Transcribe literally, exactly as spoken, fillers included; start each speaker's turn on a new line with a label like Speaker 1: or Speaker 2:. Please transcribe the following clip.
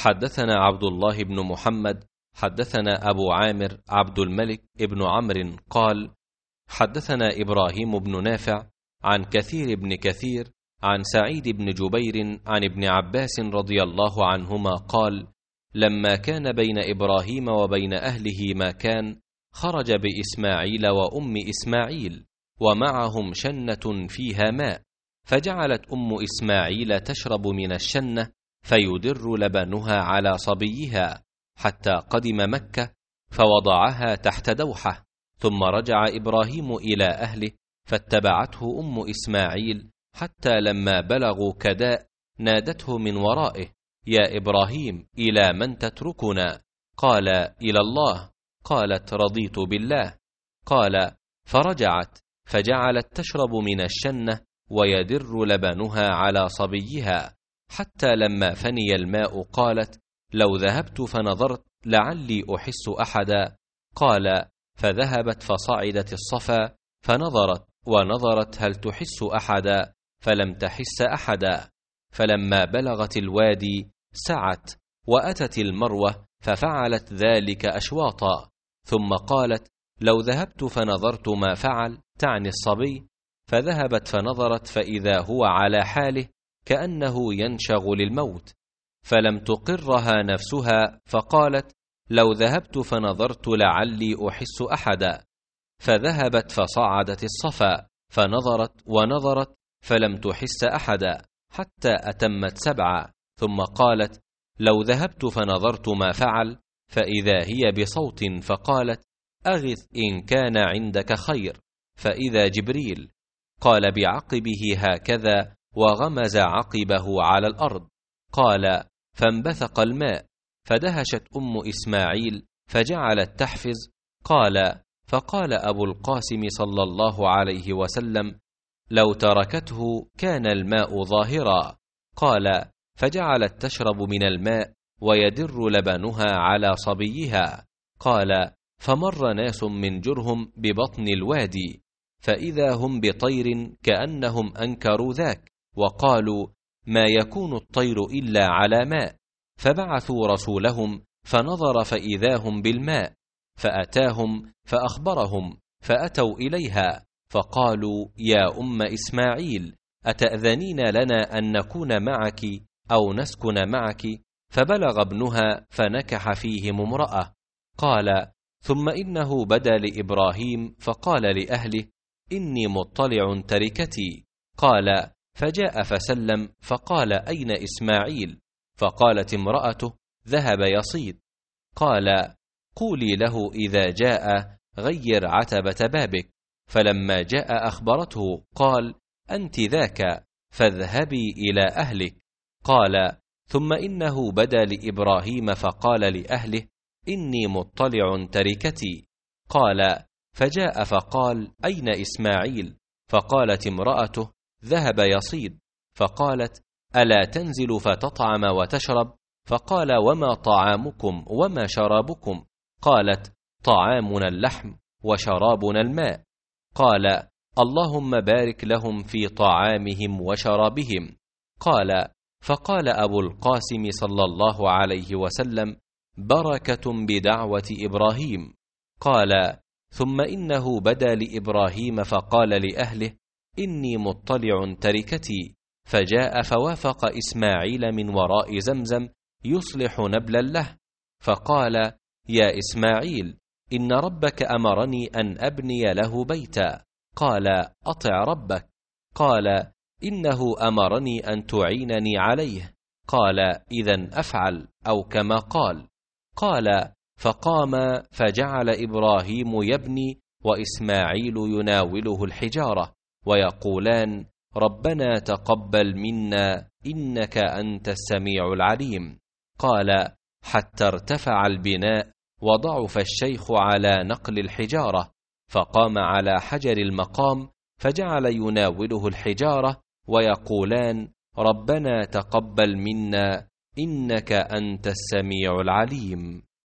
Speaker 1: حدثنا عبد الله بن محمد حدثنا أبو عامر عبد الملك ابن عمرو قال حدثنا إبراهيم بن نافع عن كثير بن كثير عن سعيد بن جبير عن ابن عباس رضي الله عنهما قال لما كان بين إبراهيم وبين أهله ما كان خرج بإسماعيل وأم إسماعيل ومعهم شنة فيها ماء، فجعلت أم إسماعيل تشرب من الشنة فيدر لبنها على صبيها حتى قدم مكة فوضعها تحت دوحة، ثم رجع إبراهيم إلى أهله فاتبعته أم إسماعيل حتى لما بلغوا كداء نادته من ورائه يا إبراهيم إلى من تتركنا؟ قال إلى الله. قالت رضيت بالله. قال فرجعت فجعلت تشرب من الشنة ويدر لبنها على صبيها حتى لما فني الماء قالت لو ذهبت فنظرت لعلي أحس أحدا. قال فذهبت فصعدت الصفا فنظرت ونظرت هل تحس أحدا فلم تحس أحدا، فلما بلغت الوادي سعت وأتت المروة ففعلت ذلك أشواطا، ثم قالت لو ذهبت فنظرت ما فعل، تعني الصبي، فذهبت فنظرت فإذا هو على حاله كأنه ينشغل الموت، فلم تقرها نفسها فقالت لو ذهبت فنظرت لعلي أحس أحدا، فذهبت فصعدت الصفا فنظرت ونظرت فلم تحس أحدا حتى أتمت سبعة، ثم قالت لو ذهبت فنظرت ما فعل، فإذا هي بصوت فقالت أغث إن كان عندك خير، فإذا جبريل. قال بعقبه هكذا وغمز عقبه على الأرض. قال فانبثق الماء فدهشت أم إسماعيل فجعلت تحفز. قال فقال أبو القاسم صلى الله عليه وسلم لو تركته كان الماء ظاهرا. قال فجعلت تشرب من الماء ويدر لبنها على صبيها. قال فمر ناس من جرهم ببطن الوادي فإذا هم بطير كأنهم أنكروا ذاك وقالوا ما يكون الطير إلا على ماء، فبعثوا رسولهم فنظر فإذا هم بالماء، فأتاهم فأخبرهم فأتوا إليها فقالوا يا أم إسماعيل أتأذنين لنا أن نكون معك أو نسكن معك؟ فبلغ ابنها فنكح فيهم امرأة. قال ثم إنه بدا لإبراهيم فقال لأهله إني مطلع تركتي. قال فجاء فسلم فقال أين إسماعيل؟ فقالت امرأته ذهب يصيد. قال قولي له إذا جاء غير عتبة بابك، فلما جاء أخبرته قال أنت ذاك فاذهبي إلى أهلك. قال ثم إنه بدا لإبراهيم فقال لأهله إني مطلع تركتي. قال فجاء فقال أين إسماعيل؟ فقالت امرأته ذهب يصيد. فقالت ألا تنزل فتطعم وتشرب؟ فقال وما طعامكم وما شرابكم؟ قالت طعامنا اللحم وشرابنا الماء. قال اللهم بارك لهم في طعامهم وشرابهم. قال فقال أبو القاسم صلى الله عليه وسلم بركة بدعوة إبراهيم. قال ثم إنه بدا لإبراهيم فقال لأهله إني مطلع تركتي، فجاء فوافق إسماعيل من وراء زمزم يصلح نبلا له، فقال يا إسماعيل إن ربك أمرني أن أبني له بيتا. قال أطع ربك. قال إنه أمرني أن تعينني عليه. قال إذن أفعل أو كما قال. قال فقام فجعل إبراهيم يبني وإسماعيل يناوله الحجارة ويقولان ربنا تقبل منا إنك أنت السميع العليم. قال حتى ارتفع البناء وضعف الشيخ على نقل الحجارة، فقام على حجر المقام فجعل يناوله الحجارة ويقولان ربنا تقبل منا إنك أنت السميع العليم.